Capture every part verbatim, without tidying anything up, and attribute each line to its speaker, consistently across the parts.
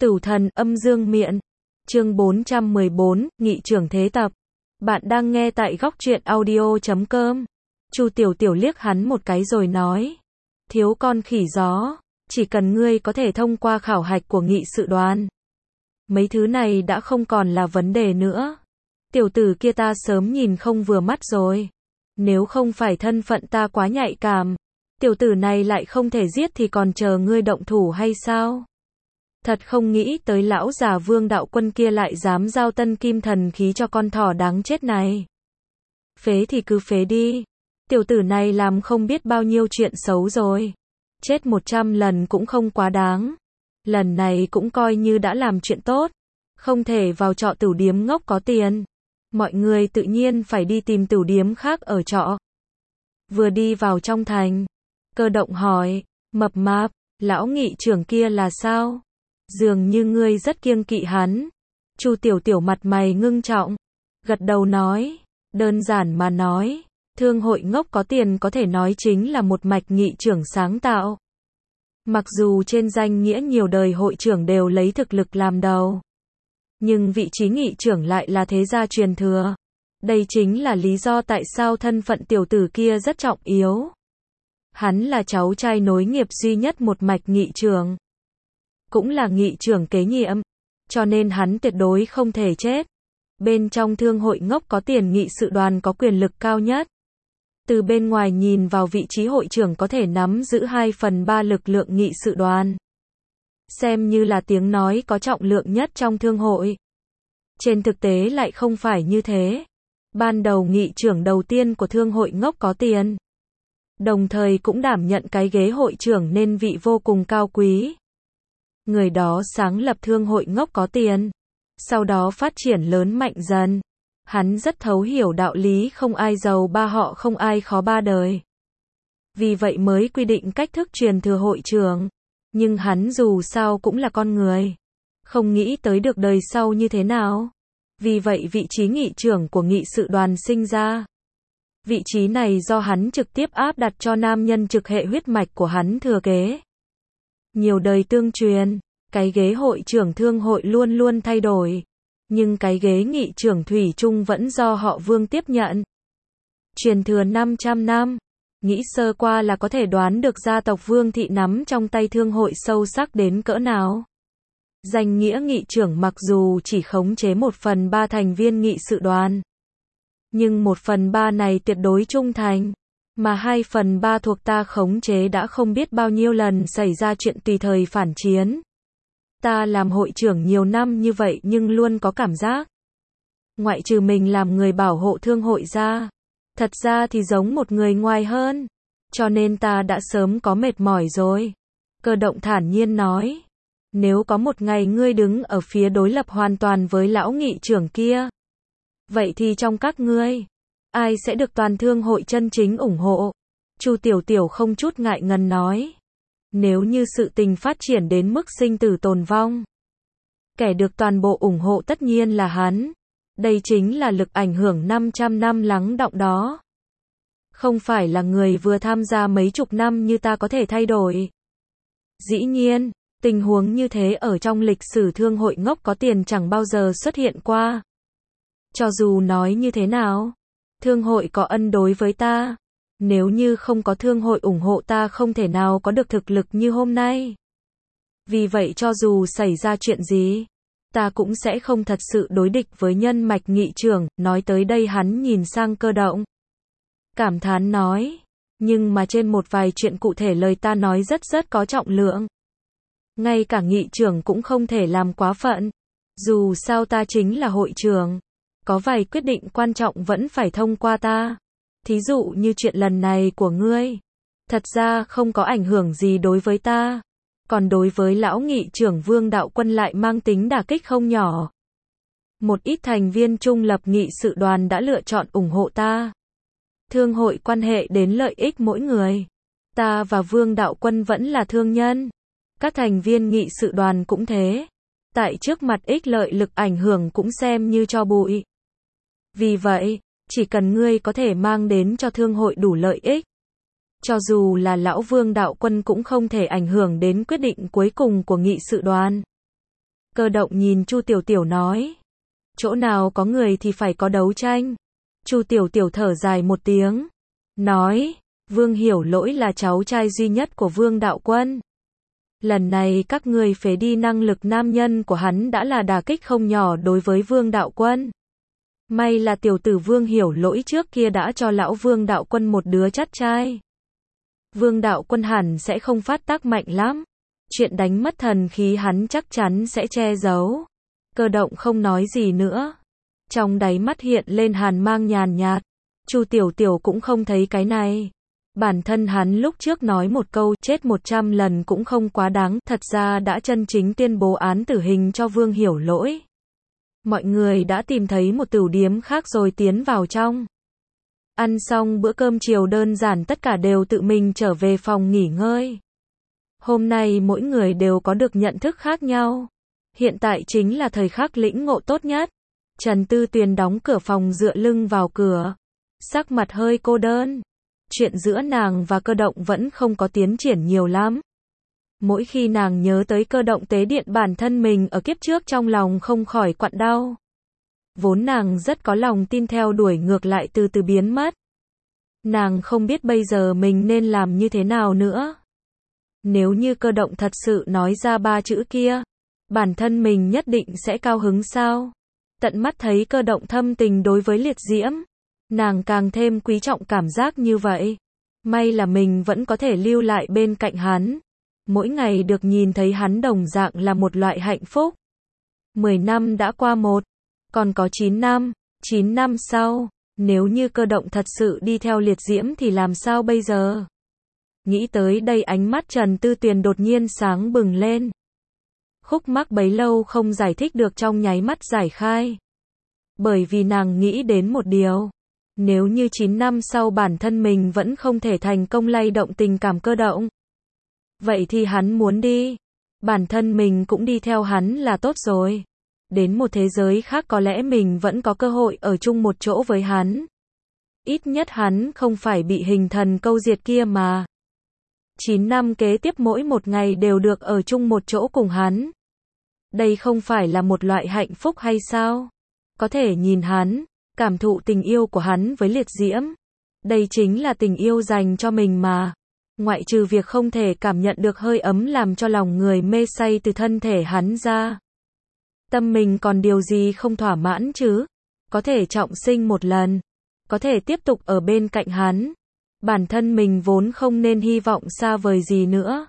Speaker 1: Tửu thần âm dương miện. Chương bốn trăm mười bốn, Nghị trưởng thế tập. Bạn đang nghe tại góc truyện audio chấm com. Chu Tiểu Tiểu liếc hắn một cái rồi nói. Thiếu con khỉ gió, chỉ cần ngươi có thể thông qua khảo hạch của nghị sự đoàn. Mấy thứ này đã không còn là vấn đề nữa. Tiểu tử kia ta sớm nhìn không vừa mắt rồi. Nếu không phải thân phận ta quá nhạy cảm, tiểu tử này lại không thể giết thì còn chờ ngươi động thủ hay sao? Thật không nghĩ tới lão già Vương đạo quân kia lại dám giao tân kim thần khí cho con thỏ đáng chết này. Phế thì cứ phế đi. Tiểu tử này làm không biết bao nhiêu chuyện xấu rồi. Chết một trăm lần cũng không quá đáng. Lần này cũng coi như đã làm chuyện tốt. Không thể vào trọ tửu điếm ngốc có tiền. Mọi người tự nhiên phải đi tìm tửu điếm khác ở trọ. Vừa đi vào trong thành, Cơ Động hỏi, mập mạp, lão nghị trưởng kia là sao? Dường như ngươi rất kiêng kỵ hắn. Chu Tiểu Tiểu mặt mày ngưng trọng, gật đầu nói, đơn giản mà nói, thương hội ngốc có tiền có thể nói chính là một mạch nghị trưởng sáng tạo. Mặc dù trên danh nghĩa nhiều đời hội trưởng đều lấy thực lực làm đầu, nhưng vị trí nghị trưởng lại là thế gia truyền thừa. Đây chính là lý do tại sao thân phận tiểu tử kia rất trọng yếu. Hắn là cháu trai nối nghiệp duy nhất một mạch nghị trưởng, cũng là nghị trưởng kế nhiệm, cho nên hắn tuyệt đối không thể chết. Bên trong thương hội ngốc có tiền nghị sự đoàn có quyền lực cao nhất. Từ bên ngoài nhìn vào vị trí hội trưởng có thể nắm giữ hai phần ba lực lượng nghị sự đoàn. Xem như là tiếng nói có trọng lượng nhất trong thương hội. Trên thực tế lại không phải như thế. Ban đầu nghị trưởng đầu tiên của thương hội ngốc có tiền, đồng thời cũng đảm nhận cái ghế hội trưởng nên vị vô cùng cao quý. Người đó sáng lập thương hội ngốc có tiền, sau đó phát triển lớn mạnh dần. Hắn rất thấu hiểu đạo lý không ai giàu ba họ không ai khó ba đời. Vì vậy mới quy định cách thức truyền thừa hội trưởng. Nhưng hắn dù sao cũng là con người, không nghĩ tới được đời sau như thế nào. Vì vậy vị trí nghị trưởng của nghị sự đoàn sinh ra. Vị trí này do hắn trực tiếp áp đặt cho nam nhân trực hệ huyết mạch của hắn thừa kế. Nhiều đời tương truyền, cái ghế hội trưởng thương hội luôn luôn thay đổi. Nhưng cái ghế nghị trưởng thủy chung vẫn do họ Vương tiếp nhận. Truyền thừa năm trăm năm. Nghĩ sơ qua là có thể đoán được gia tộc Vương thị nắm trong tay thương hội sâu sắc đến cỡ nào. Danh nghĩa nghị trưởng mặc dù chỉ khống chế một phần ba thành viên nghị sự đoàn, nhưng một phần ba này tuyệt đối trung thành, mà hai phần ba thuộc ta khống chế đã không biết bao nhiêu lần xảy ra chuyện tùy thời phản chiến. Ta làm hội trưởng nhiều năm như vậy nhưng luôn có cảm giác, ngoại trừ mình làm người bảo hộ thương hội ra, thật ra thì giống một người ngoài hơn, cho nên ta đã sớm có mệt mỏi rồi. Cơ Động thản nhiên nói, nếu có một ngày ngươi đứng ở phía đối lập hoàn toàn với lão nghị trưởng kia, vậy thì trong các ngươi, ai sẽ được toàn thương hội chân chính ủng hộ? Chu Tiểu Tiểu không chút ngại ngần nói, nếu như sự tình phát triển đến mức sinh tử tồn vong, kẻ được toàn bộ ủng hộ tất nhiên là hắn. Đây chính là lực ảnh hưởng năm trăm năm lắng đọng đó. Không phải là người vừa tham gia mấy chục năm như ta có thể thay đổi. Dĩ nhiên, tình huống như thế ở trong lịch sử thương hội ngốc có tiền chẳng bao giờ xuất hiện qua. Cho dù nói như thế nào, thương hội có ân đối với ta. Nếu như không có thương hội ủng hộ ta không thể nào có được thực lực như hôm nay. Vì vậy cho dù xảy ra chuyện gì, ta cũng sẽ không thật sự đối địch với nhân mạch nghị trưởng. Nói tới đây hắn nhìn sang Cơ Động, cảm thán nói, nhưng mà trên một vài chuyện cụ thể lời ta nói rất rất có trọng lượng. Ngay cả nghị trưởng cũng không thể làm quá phận. Dù sao ta chính là hội trưởng, có vài quyết định quan trọng vẫn phải thông qua ta. Thí dụ như chuyện lần này của ngươi, thật ra không có ảnh hưởng gì đối với ta. Còn đối với lão nghị trưởng Vương đạo quân lại mang tính đả kích không nhỏ. Một ít thành viên trung lập nghị sự đoàn đã lựa chọn ủng hộ ta. Thương hội quan hệ đến lợi ích mỗi người. Ta và Vương đạo quân vẫn là thương nhân. Các thành viên nghị sự đoàn cũng thế. Tại trước mặt ích lợi lực ảnh hưởng cũng xem như cho bụi. Vì vậy, chỉ cần ngươi có thể mang đến cho thương hội đủ lợi ích, cho dù là lão Vương đạo quân cũng không thể ảnh hưởng đến quyết định cuối cùng của nghị sự đoàn. Cơ động nhìn Chu Tiểu Tiểu nói. Chỗ nào có người thì phải có đấu tranh. Chu Tiểu Tiểu thở dài một tiếng. Nói, Vương Hiểu Lỗi là cháu trai duy nhất của Vương Đạo Quân. Lần này các người phế đi năng lực nam nhân của hắn đã là đả kích không nhỏ đối với Vương Đạo Quân. May là tiểu tử Vương Hiểu Lỗi trước kia đã cho lão Vương Đạo Quân một đứa chắt trai. Vương Đạo Quân hẳn sẽ không phát tác mạnh lắm. Chuyện đánh mất thần khí hắn chắc chắn sẽ che giấu. Cơ động không nói gì nữa. Trong đáy mắt hiện lên hàn mang nhàn nhạt. Chu Tiểu Tiểu cũng không thấy cái này. Bản thân hắn lúc trước nói một câu chết một trăm lần cũng không quá đáng, thật ra đã chân chính tuyên bố án tử hình cho Vương Hiểu Lỗi. Mọi người đã tìm thấy một tửu điếm khác rồi tiến vào trong. Ăn xong bữa cơm chiều đơn giản tất cả đều tự mình trở về phòng nghỉ ngơi. Hôm nay mỗi người đều có được nhận thức khác nhau. Hiện tại chính là thời khắc lĩnh ngộ tốt nhất. Trần Tư Tuyền đóng cửa phòng dựa lưng vào cửa. Sắc mặt hơi cô đơn. Chuyện giữa nàng và Cơ động vẫn không có tiến triển nhiều lắm. Mỗi khi nàng nhớ tới Cơ động tế điện bản thân mình ở kiếp trước trong lòng không khỏi quặn đau. Vốn nàng rất có lòng tin theo đuổi ngược lại từ từ biến mất. Nàng không biết bây giờ mình nên làm như thế nào nữa. Nếu như Cơ động thật sự nói ra ba chữ kia, bản thân mình nhất định sẽ cao hứng sao? Tận mắt thấy Cơ động thâm tình đối với Liệt Diễm, nàng càng thêm quý trọng cảm giác như vậy. May là mình vẫn có thể lưu lại bên cạnh hắn. Mỗi ngày được nhìn thấy hắn đồng dạng là một loại hạnh phúc. Mười năm đã qua một, còn có chín năm, chín năm sau, nếu như Cơ động thật sự đi theo Liệt Diễm thì làm sao bây giờ? Nghĩ tới đây ánh mắt Trần Tư Tuyền đột nhiên sáng bừng lên. Khúc mắc bấy lâu không giải thích được trong nháy mắt giải khai. Bởi vì nàng nghĩ đến một điều. Nếu như chín năm sau bản thân mình vẫn không thể thành công lay động tình cảm Cơ động. Vậy thì hắn muốn đi. Bản thân mình cũng đi theo hắn là tốt rồi. Đến một thế giới khác có lẽ mình vẫn có cơ hội ở chung một chỗ với hắn. Ít nhất hắn không phải bị hình thần câu diệt kia mà. chín năm kế tiếp mỗi một ngày đều được ở chung một chỗ cùng hắn. Đây không phải là một loại hạnh phúc hay sao? Có thể nhìn hắn, cảm thụ tình yêu của hắn với Liệt Diễm. Đây chính là tình yêu dành cho mình mà. Ngoại trừ việc không thể cảm nhận được hơi ấm làm cho lòng người mê say từ thân thể hắn ra. Tâm mình còn điều gì không thỏa mãn chứ? Có thể trọng sinh một lần. Có thể tiếp tục ở bên cạnh hắn. Bản thân mình vốn không nên hy vọng xa vời gì nữa.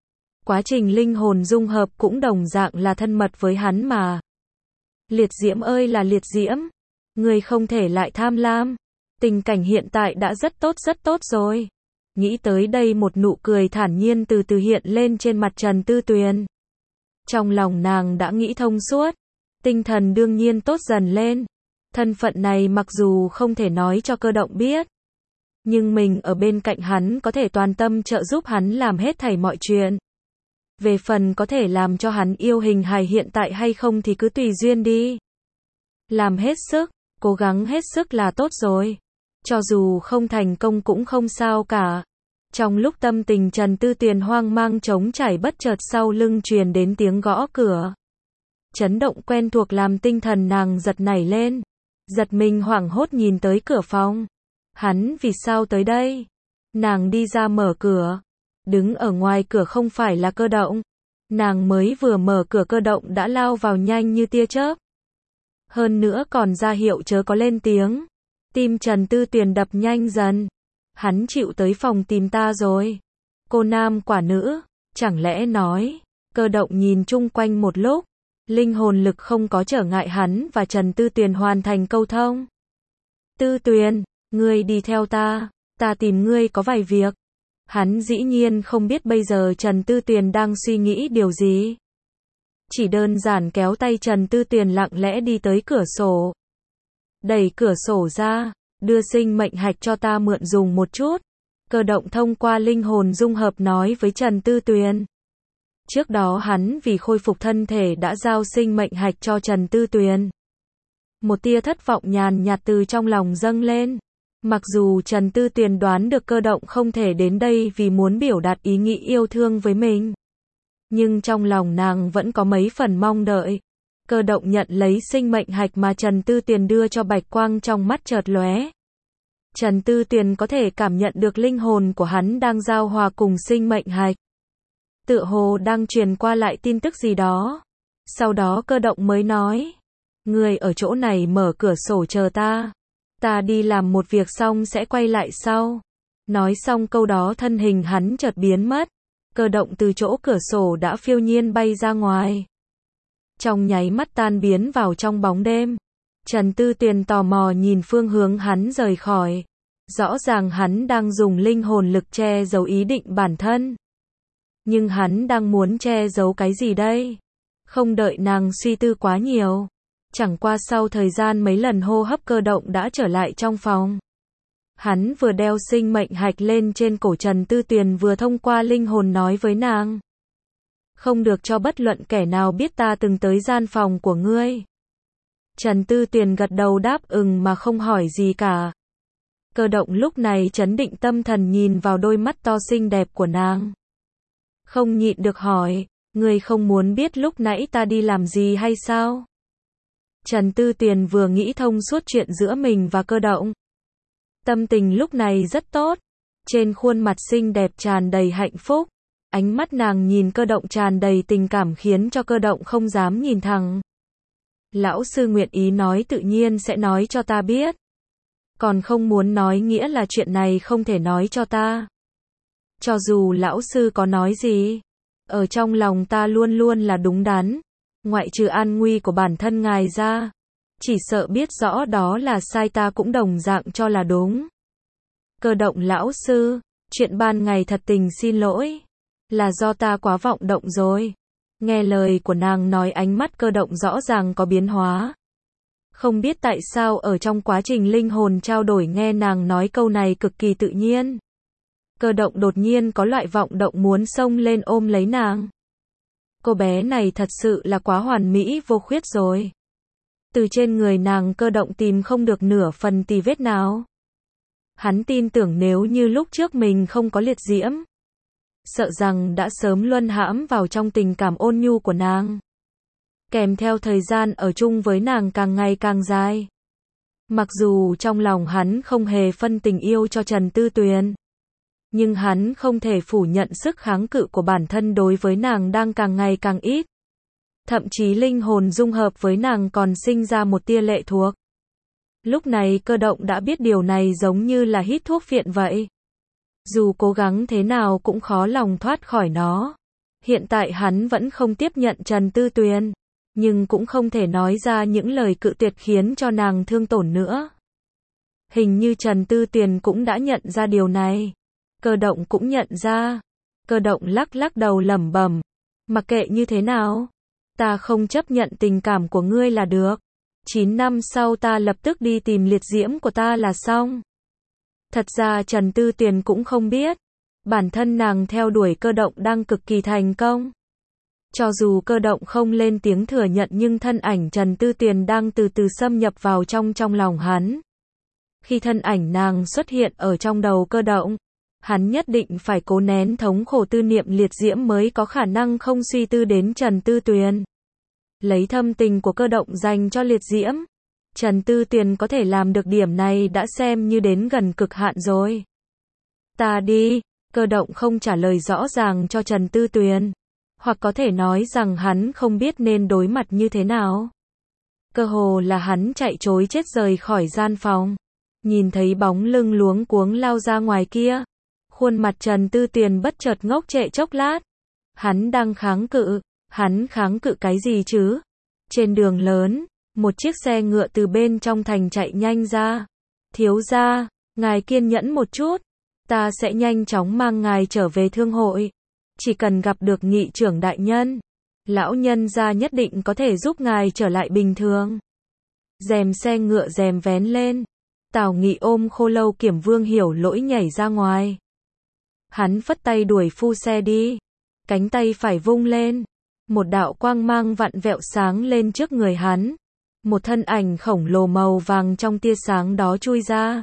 Speaker 1: Quá trình linh hồn dung hợp cũng đồng dạng là thân mật với hắn mà. Liệt Diễm ơi là Liệt Diễm. Người không thể lại tham lam. Tình cảnh hiện tại đã rất tốt rất tốt rồi. Nghĩ tới đây một nụ cười thản nhiên từ từ hiện lên trên mặt Trần Tư Tuyền. Trong lòng nàng đã nghĩ thông suốt. Tinh thần đương nhiên tốt dần lên. Thân phận này mặc dù không thể nói cho Cơ động biết. Nhưng mình ở bên cạnh hắn có thể toàn tâm trợ giúp hắn làm hết thảy mọi chuyện. Về phần có thể làm cho hắn yêu hình hài hiện tại hay không thì cứ tùy duyên đi. Làm hết sức, cố gắng hết sức là tốt rồi. Cho dù không thành công cũng không sao cả. Trong lúc tâm tình Trần Tư Tuyền hoang mang trống trải bất chợt sau lưng truyền đến tiếng gõ cửa. Chấn động quen thuộc làm tinh thần nàng giật nảy lên. Giật mình hoảng hốt nhìn tới cửa phòng. Hắn vì sao tới đây? Nàng đi ra mở cửa. Đứng ở ngoài cửa không phải là Cơ động. Nàng mới vừa mở cửa Cơ động đã lao vào nhanh như tia chớp. Hơn nữa còn ra hiệu chớ có lên tiếng. Tim Trần Tư Tuyền đập nhanh dần. Hắn chịu tới phòng tìm ta rồi. Cô nam quả nữ, chẳng lẽ nói. Cơ động nhìn chung quanh một lúc. Linh hồn lực không có trở ngại hắn và Trần Tư Tuyền hoàn thành câu thông. Tư Tuyền, ngươi đi theo ta, ta tìm ngươi có vài việc. Hắn dĩ nhiên không biết bây giờ Trần Tư Tuyền đang suy nghĩ điều gì. Chỉ đơn giản kéo tay Trần Tư Tuyền lặng lẽ đi tới cửa sổ. Đẩy cửa sổ ra, đưa sinh mệnh hạch cho ta mượn dùng một chút. Cơ động thông qua linh hồn dung hợp nói với Trần Tư Tuyền. Trước đó hắn vì khôi phục thân thể đã giao sinh mệnh hạch cho Trần Tư Tuyền. Một tia thất vọng nhàn nhạt từ trong lòng dâng lên. Mặc dù Trần Tư Tuyền đoán được Cơ động không thể đến đây vì muốn biểu đạt ý nghĩ yêu thương với mình. Nhưng trong lòng nàng vẫn có mấy phần mong đợi. Cơ động nhận lấy sinh mệnh hạch mà Trần Tư Tuyền đưa cho, bạch quang trong mắt chợt lóe. Trần Tư Tuyền có thể cảm nhận được linh hồn của hắn đang giao hòa cùng sinh mệnh hạch. Tựa hồ đang truyền qua lại tin tức gì đó. Sau đó Cơ động mới nói. Người ở chỗ này mở cửa sổ chờ ta. Ta đi làm một việc xong sẽ quay lại sau. Nói xong câu đó thân hình hắn chợt biến mất. Cơ động từ chỗ cửa sổ đã phiêu nhiên bay ra ngoài. Trong nháy mắt tan biến vào trong bóng đêm. Trần Tư Tuyền tò mò nhìn phương hướng hắn rời khỏi. Rõ ràng hắn đang dùng linh hồn lực che giấu ý định bản thân. Nhưng hắn đang muốn che giấu cái gì đây? Không đợi nàng suy tư quá nhiều. Chẳng qua sau thời gian mấy lần hô hấp, Cơ động đã trở lại trong phòng. Hắn vừa đeo sinh mệnh hạch lên trên cổ Trần Tư Tuyền, vừa thông qua linh hồn nói với nàng. Không được cho bất luận kẻ nào biết ta từng tới gian phòng của ngươi. Trần Tư Tuyền gật đầu đáp ừm mà không hỏi gì cả. Cơ động lúc này trấn định tâm thần nhìn vào đôi mắt to xinh đẹp của nàng. Không nhịn được hỏi, ngươi không muốn biết lúc nãy ta đi làm gì hay sao? Trần Tư Tuyền vừa nghĩ thông suốt chuyện giữa mình và Cơ động. Tâm tình lúc này rất tốt. Trên khuôn mặt xinh đẹp tràn đầy hạnh phúc. Ánh mắt nàng nhìn Cơ động tràn đầy tình cảm khiến cho Cơ động không dám nhìn thẳng. Lão sư nguyện ý nói tự nhiên sẽ nói cho ta biết. Còn không muốn nói nghĩa là chuyện này không thể nói cho ta. Cho dù lão sư có nói gì, ở trong lòng ta luôn luôn là đúng đắn. Ngoại trừ an nguy của bản thân ngài ra, chỉ sợ biết rõ đó là sai ta cũng đồng dạng cho là đúng. Cơ động lão sư, chuyện ban ngày thật tình xin lỗi. Là do ta quá vọng động rồi. Nghe lời của nàng nói, ánh mắt Cơ động rõ ràng có biến hóa. Không biết tại sao ở trong quá trình linh hồn trao đổi nghe nàng nói câu này cực kỳ tự nhiên. Cơ động đột nhiên có loại vọng động muốn xông lên ôm lấy nàng. Cô bé này thật sự là quá hoàn mỹ vô khuyết rồi. Từ trên người nàng Cơ động tìm không được nửa phần tì vết nào. Hắn tin tưởng nếu như lúc trước mình không có liệt diễm, sợ rằng đã sớm luân hãm vào trong tình cảm ôn nhu của nàng. Kèm theo thời gian ở chung với nàng càng ngày càng dài. Mặc dù trong lòng hắn không hề phân tình yêu cho Trần Tư Tuyền, nhưng hắn không thể phủ nhận sức kháng cự của bản thân đối với nàng đang càng ngày càng ít. Thậm chí linh hồn dung hợp với nàng còn sinh ra một tia lệ thuộc. Lúc này Cơ động đã biết điều này giống như là hít thuốc phiện vậy. Dù cố gắng thế nào cũng khó lòng thoát khỏi nó. Hiện tại hắn vẫn không tiếp nhận Trần Tư Tuyền, nhưng cũng không thể nói ra những lời cự tuyệt khiến cho nàng thương tổn nữa. Hình như Trần Tư Tuyền cũng đã nhận ra điều này. Cơ động cũng nhận ra. Cơ động lắc lắc đầu lẩm bẩm, mặc kệ như thế nào, ta không chấp nhận tình cảm của ngươi là được. chín năm sau ta lập tức đi tìm liệt diễm của ta là xong. Thật ra Trần Tư Tuyền cũng không biết, bản thân nàng theo đuổi Cơ động đang cực kỳ thành công. Cho dù Cơ động không lên tiếng thừa nhận, nhưng thân ảnh Trần Tư Tuyền đang từ từ xâm nhập vào trong trong lòng hắn. Khi thân ảnh nàng xuất hiện ở trong đầu Cơ động, hắn nhất định phải cố nén thống khổ tư niệm liệt diễm mới có khả năng không suy tư đến Trần Tư Tuyền. Lấy thâm tình của Cơ động dành cho liệt diễm, Trần Tư Tuyền có thể làm được điểm này đã xem như đến gần cực hạn rồi. Ta đi. Cơ động không trả lời rõ ràng cho Trần Tư Tuyền, hoặc có thể nói rằng hắn không biết nên đối mặt như thế nào. Cơ hồ là hắn chạy trối chết rời khỏi gian phòng. Nhìn thấy bóng lưng luống cuống lao ra ngoài kia, khuôn mặt Trần Tư Tuyền bất chợt ngốc trệ chốc lát. Hắn đang kháng cự. Hắn kháng cự cái gì chứ? Trên đường lớn, một chiếc xe ngựa từ bên trong thành chạy nhanh ra. Thiếu gia, ngài kiên nhẫn một chút. Ta sẽ nhanh chóng mang ngài trở về thương hội. Chỉ cần gặp được nghị trưởng đại nhân, lão nhân gia nhất định có thể giúp ngài trở lại bình thường. Rèm xe ngựa rèm vén lên. Tào Nghị ôm Khô Lâu Kiểm Vương Hiểu Lỗi nhảy ra ngoài. Hắn phất tay đuổi phu xe đi. Cánh tay phải vung lên. Một đạo quang mang vặn vẹo sáng lên trước người hắn. Một thân ảnh khổng lồ màu vàng trong tia sáng đó chui ra.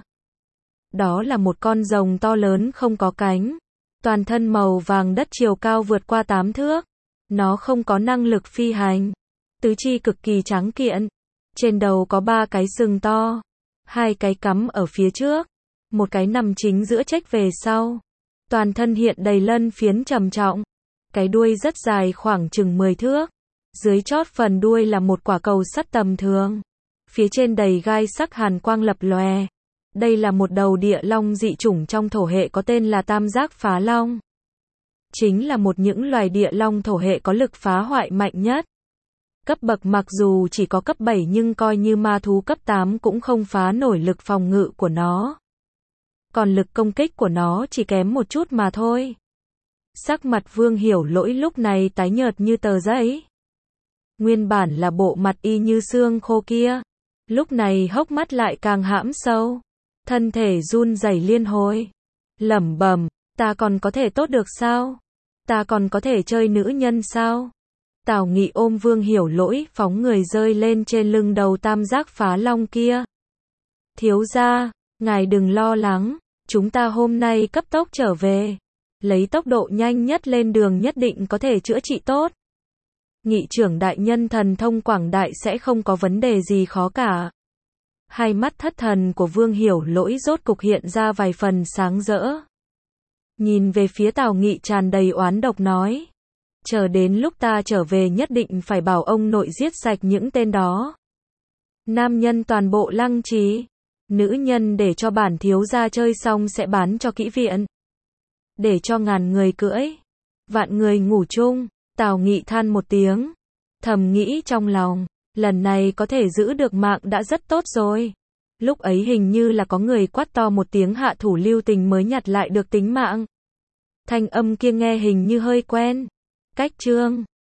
Speaker 1: Đó là một con rồng to lớn không có cánh. Toàn thân màu vàng đất, chiều cao vượt qua tám thước. Nó không có năng lực phi hành. Tứ chi cực kỳ tráng kiện. Trên đầu có ba cái sừng to. Hai cái cắm ở phía trước. Một cái nằm chính giữa chếch về sau. Toàn thân hiện đầy lân phiến trầm trọng. Cái đuôi rất dài khoảng chừng mười thước. Dưới chót phần đuôi là một quả cầu sắt tầm thường. Phía trên đầy gai sắc hàn quang lập lòe. Đây là một đầu địa long dị chủng trong thổ hệ có tên là Tam Giác Phá Long. Chính là một những loài địa long thổ hệ có lực phá hoại mạnh nhất. Cấp bậc mặc dù chỉ có cấp bảy nhưng coi như ma thú cấp tám cũng không phá nổi lực phòng ngự của nó. Còn lực công kích của nó chỉ kém một chút mà thôi. Sắc mặt Vương Hiểu Lỗi lúc này tái nhợt như tờ giấy. Nguyên bản là bộ mặt y như xương khô kia. Lúc này hốc mắt lại càng hãm sâu. Thân thể run rẩy liên hồi. Lẩm bẩm, ta còn có thể tốt được sao? Ta còn có thể chơi nữ nhân sao? Tào Nghị ôm Vương Hiểu Lỗi phóng người rơi lên trên lưng đầu Tam Giác Phá Long kia. Thiếu gia, ngài đừng lo lắng, chúng ta hôm nay cấp tốc trở về. Lấy tốc độ nhanh nhất lên đường nhất định có thể chữa trị tốt. Nghị trưởng đại nhân thần thông quảng đại sẽ không có vấn đề gì khó cả. Hai mắt thất thần của Vương Hiểu Lỗi rốt cục hiện ra vài phần sáng rỡ. Nhìn về phía Tào Nghị tràn đầy oán độc nói. Chờ đến lúc ta trở về nhất định phải bảo ông nội giết sạch những tên đó. Nam nhân toàn bộ Lăng Trì. Nữ nhân để cho bản thiếu gia chơi xong sẽ bán cho kỹ viện. Để cho ngàn người cưỡi. Vạn người ngủ chung. Tào Nghị than một tiếng. Thầm nghĩ trong lòng. Lần này có thể giữ được mạng đã rất tốt rồi. Lúc ấy hình như là có người quát to một tiếng hạ thủ lưu tình mới nhặt lại được tính mạng. Thanh âm kia nghe hình như hơi quen. Cách chương